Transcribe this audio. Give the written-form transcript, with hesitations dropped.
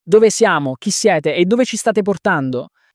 Dove siamo? Chi siete? E dove ci state portando?